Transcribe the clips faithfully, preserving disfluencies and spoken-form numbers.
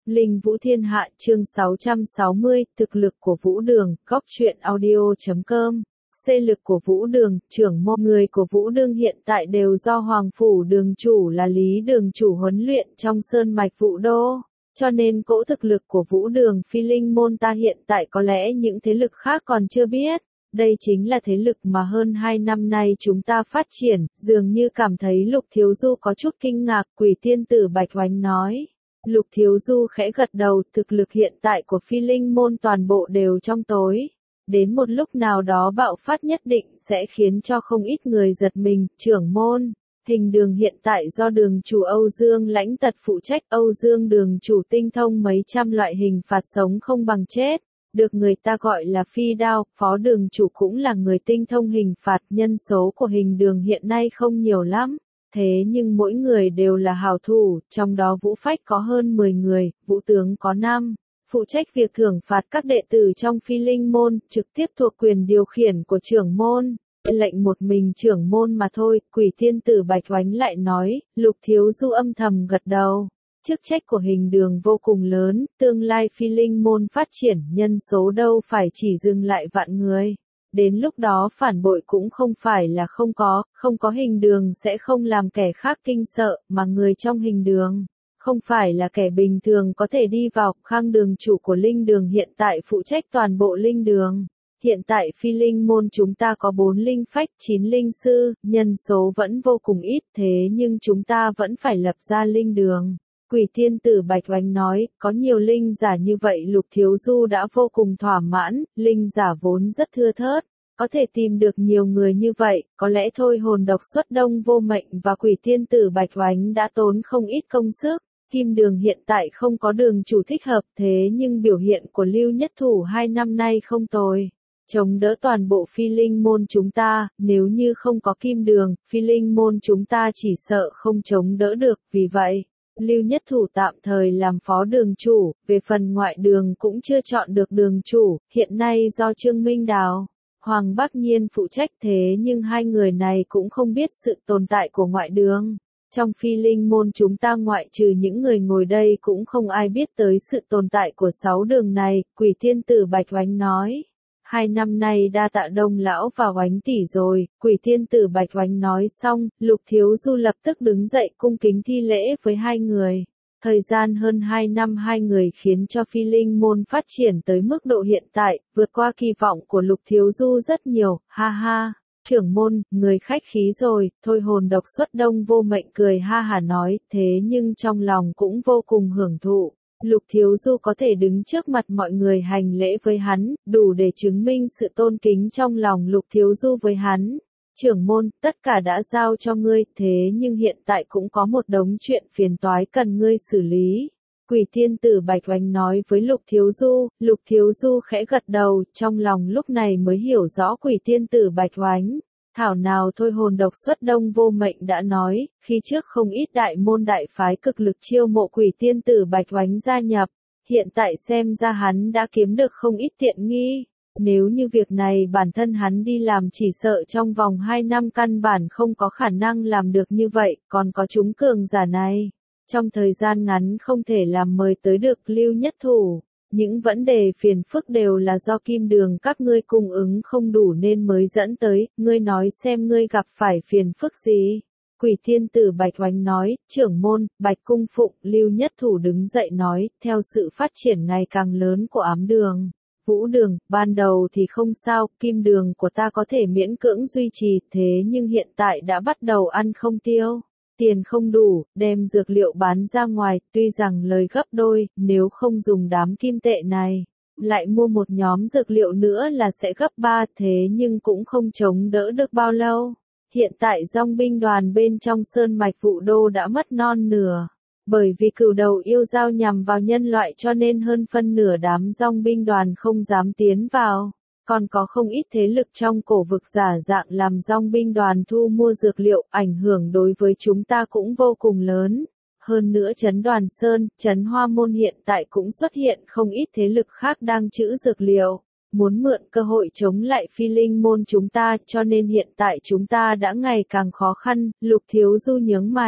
Linh Vũ Thiên Hạ chương sáu trăm sáu mươi, thực lực của Vũ Đường, góc truyện audio chấm com. C lực của Vũ Đường, trưởng môn người của Vũ Đường hiện tại đều do Hoàng Phủ Đường chủ là Lý Đường chủ huấn luyện trong sơn mạch Vũ Đô. Cho nên cỗ thực lực của Vũ Đường phi linh môn ta hiện tại có lẽ những thế lực khác còn chưa biết. Đây chính là thế lực mà hơn hai năm nay chúng ta phát triển, dường như cảm thấy Lục Thiếu Du có chút kinh ngạc, Quỷ Tiên Tử Bạch Oánh nói. Lục Thiếu Du khẽ gật đầu, thực lực hiện tại của phi linh môn toàn bộ đều trong tối. Đến một lúc nào đó bạo phát nhất định sẽ khiến cho không ít người giật mình, trưởng môn. Hình đường hiện tại do đường chủ Âu Dương Lãnh Tật phụ trách, Âu Dương đường chủ tinh thông mấy trăm loại hình phạt sống không bằng chết. Được người ta gọi là phi đao, phó đường chủ cũng là người tinh thông hình phạt, nhân số của hình đường hiện nay không nhiều lắm. Thế nhưng mỗi người đều là hảo thủ, trong đó Vũ Phách có hơn mười người, Vũ Tướng có năm, phụ trách việc thưởng phạt các đệ tử trong phi linh môn, trực tiếp thuộc quyền điều khiển của trưởng môn. Lệnh một mình trưởng môn mà thôi, Quỷ Tiên Tử Bạch Oánh lại nói, Lục Thiếu Du âm thầm gật đầu. Chức trách của hình đường vô cùng lớn, tương lai phi linh môn phát triển, nhân số đâu phải chỉ dừng lại vạn người. Đến lúc đó phản bội cũng không phải là không có, không có hình đường sẽ không làm kẻ khác kinh sợ, mà người trong hình đường, không phải là kẻ bình thường có thể đi vào. Khang đường chủ của linh đường hiện tại phụ trách toàn bộ linh đường. Hiện tại phi linh môn chúng ta có bốn linh phách, chín linh sư, nhân số vẫn vô cùng ít, thế nhưng chúng ta vẫn phải lập ra linh đường. Quỷ Tiên Tử Bạch Oánh nói, có nhiều linh giả như vậy Lục Thiếu Du đã vô cùng thỏa mãn, linh giả vốn rất thưa thớt, có thể tìm được nhiều người như vậy, có lẽ thôi hồn độc xuất Đông Vô Mệnh và Quỷ Tiên Tử Bạch Oánh đã tốn không ít công sức. Kim Đường hiện tại không có đường chủ thích hợp, thế nhưng biểu hiện của Lưu Nhất Thủ hai năm nay không tồi. Chống đỡ toàn bộ phi linh môn chúng ta, nếu như không có Kim Đường, phi linh môn chúng ta chỉ sợ không chống đỡ được, vì vậy. Lưu Nhất Thủ tạm thời làm phó đường chủ, về phần ngoại đường cũng chưa chọn được đường chủ, hiện nay do Trương Minh Đào, Hoàng Bắc Nhiên phụ trách, thế nhưng hai người này cũng không biết sự tồn tại của ngoại đường. Trong phi linh môn chúng ta ngoại trừ những người ngồi đây cũng không ai biết tới sự tồn tại của sáu đường này, Quỷ Tiên Tử Bạch Oánh nói. Hai năm nay đa tạ Đông lão và Oánh tỷ rồi, Quỷ Tiên Tử Bạch Oánh nói xong, Lục Thiếu Du lập tức đứng dậy cung kính thi lễ với hai người. Thời gian hơn hai năm hai người khiến cho phi linh môn phát triển tới mức độ hiện tại, vượt qua kỳ vọng của Lục Thiếu Du rất nhiều, ha ha. Trưởng môn, người khách khí rồi, thôi hồn độc xuất Đông Vô Mệnh cười ha hả nói, thế nhưng trong lòng cũng vô cùng hưởng thụ. Lục Thiếu Du có thể đứng trước mặt mọi người hành lễ với hắn, đủ để chứng minh sự tôn kính trong lòng Lục Thiếu Du với hắn. Trưởng môn, tất cả đã giao cho ngươi, thế nhưng hiện tại cũng có một đống chuyện phiền toái cần ngươi xử lý. Quỷ Tiên Tử Bạch Oánh nói với Lục Thiếu Du, Lục Thiếu Du khẽ gật đầu, trong lòng lúc này mới hiểu rõ Quỷ Tiên Tử Bạch Oánh. Thảo nào thôi hồn độc xuất Đông Vô Mệnh đã nói, khi trước không ít đại môn đại phái cực lực chiêu mộ Quỷ Tiên Tử Bạch Oánh gia nhập, hiện tại xem ra hắn đã kiếm được không ít tiện nghi. Nếu như việc này bản thân hắn đi làm chỉ sợ trong vòng hai năm căn bản không có khả năng làm được như vậy, còn có chúng cường giả này. Trong thời gian ngắn không thể làm mời tới được Lưu Nhất Thủ. Những vấn đề phiền phức đều là do Kim Đường các ngươi cung ứng không đủ nên mới dẫn tới, ngươi nói xem ngươi gặp phải phiền phức gì. Quỷ Tiên Tử Bạch Oánh nói, trưởng môn, Bạch Cung Phụng, Lưu Nhất Thủ đứng dậy nói, theo sự phát triển ngày càng lớn của ám đường. Vũ Đường, ban đầu thì không sao, Kim Đường của ta có thể miễn cưỡng duy trì, thế nhưng hiện tại đã bắt đầu ăn không tiêu. Tiền không đủ, đem dược liệu bán ra ngoài, tuy rằng lời gấp đôi, nếu không dùng đám kim tệ này, lại mua một nhóm dược liệu nữa là sẽ gấp ba, thế nhưng cũng không chống đỡ được bao lâu. Hiện tại dòng binh đoàn bên trong sơn mạch Vũ Đô đã mất non nửa, bởi vì cửu đầu yêu dao nhằm vào nhân loại cho nên hơn phân nửa đám dòng binh đoàn không dám tiến vào. Còn có không ít thế lực trong cổ vực giả dạng làm dòng binh đoàn thu mua dược liệu, ảnh hưởng đối với chúng ta cũng vô cùng lớn. Hơn nữa Trấn Đoàn Sơn, Trấn Hoa Môn hiện tại cũng xuất hiện không ít thế lực khác đang trữ dược liệu, muốn mượn cơ hội chống lại phi linh môn chúng ta, cho nên hiện tại chúng ta đã ngày càng khó khăn. Lục Thiếu Du nhướng mày.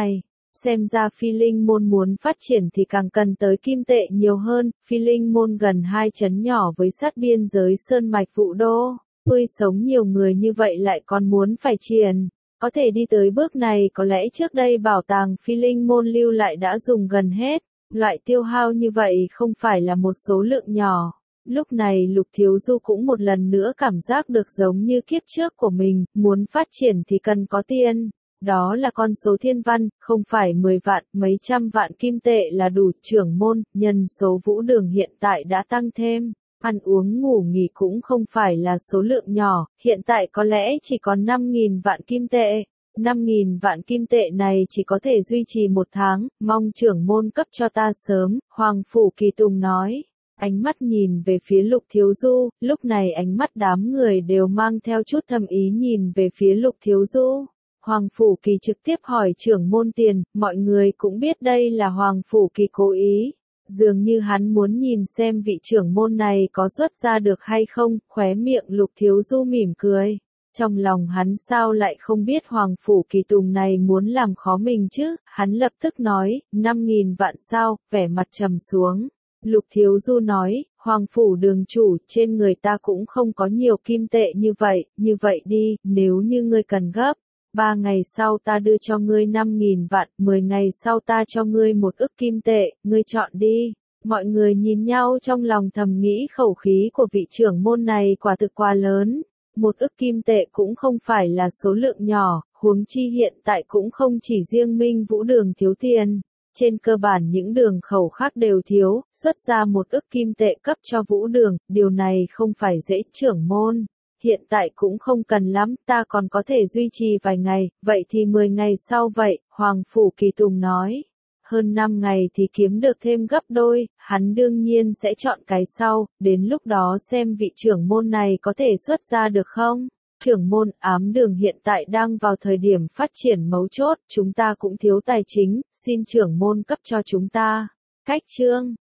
Xem ra Phi Linh môn muốn phát triển thì càng cần tới kim tệ nhiều hơn, Phi Linh môn gần hai trấn nhỏ với sát biên giới sơn mạch Vũ Đô, nuôi sống nhiều người như vậy lại còn muốn phải triển. Có thể đi tới bước này có lẽ trước đây bảo tàng Phi Linh môn lưu lại đã dùng gần hết, loại tiêu hao như vậy không phải là một số lượng nhỏ. Lúc này Lục Thiếu Du cũng một lần nữa cảm giác được giống như kiếp trước của mình, muốn phát triển thì cần có tiền. Đó là con số thiên văn, không phải mười vạn, mấy trăm vạn kim tệ là đủ. Trưởng môn, nhân số Vũ Đường hiện tại đã tăng thêm. Ăn uống ngủ nghỉ cũng không phải là số lượng nhỏ, hiện tại có lẽ chỉ còn năm nghìn vạn kim tệ. năm nghìn vạn kim tệ này chỉ có thể duy trì một tháng, mong trưởng môn cấp cho ta sớm, Hoàng Phủ Kỳ Tùng nói. Ánh mắt nhìn về phía Lục Thiếu Du, lúc này ánh mắt đám người đều mang theo chút thâm ý nhìn về phía Lục Thiếu Du. Hoàng Phủ Kỳ trực tiếp hỏi trưởng môn tiền, mọi người cũng biết đây là Hoàng Phủ Kỳ cố ý. Dường như hắn muốn nhìn xem vị trưởng môn này có xuất ra được hay không, khóe miệng Lục Thiếu Du mỉm cười. Trong lòng hắn sao lại không biết Hoàng Phủ Kỳ Tùng này muốn làm khó mình chứ, hắn lập tức nói, năm nghìn vạn sao, vẻ mặt trầm xuống. Lục Thiếu Du nói, Hoàng Phủ đường chủ, trên người ta cũng không có nhiều kim tệ như vậy, như vậy đi, nếu như ngươi cần gấp. Ba ngày sau ta đưa cho ngươi năm nghìn vạn, mười ngày sau ta cho ngươi một ức kim tệ, ngươi chọn đi. Mọi người nhìn nhau trong lòng thầm nghĩ khẩu khí của vị trưởng môn này quả thực quá lớn. Một ức kim tệ cũng không phải là số lượng nhỏ, huống chi hiện tại cũng không chỉ riêng Minh Vũ Đường thiếu tiền. Trên cơ bản những đường khẩu khác đều thiếu, xuất ra một ức kim tệ cấp cho Vũ Đường, điều này không phải dễ. Trưởng môn. Hiện tại cũng không cần lắm, ta còn có thể duy trì vài ngày, vậy thì mười ngày sau vậy, Hoàng Phủ Kỳ Tùng nói. Hơn năm ngày thì kiếm được thêm gấp đôi, hắn đương nhiên sẽ chọn cái sau, đến lúc đó xem vị trưởng môn này có thể xuất ra được không. Trưởng môn, ám đường hiện tại đang vào thời điểm phát triển mấu chốt, chúng ta cũng thiếu tài chính, xin trưởng môn cấp cho chúng ta. Cách chương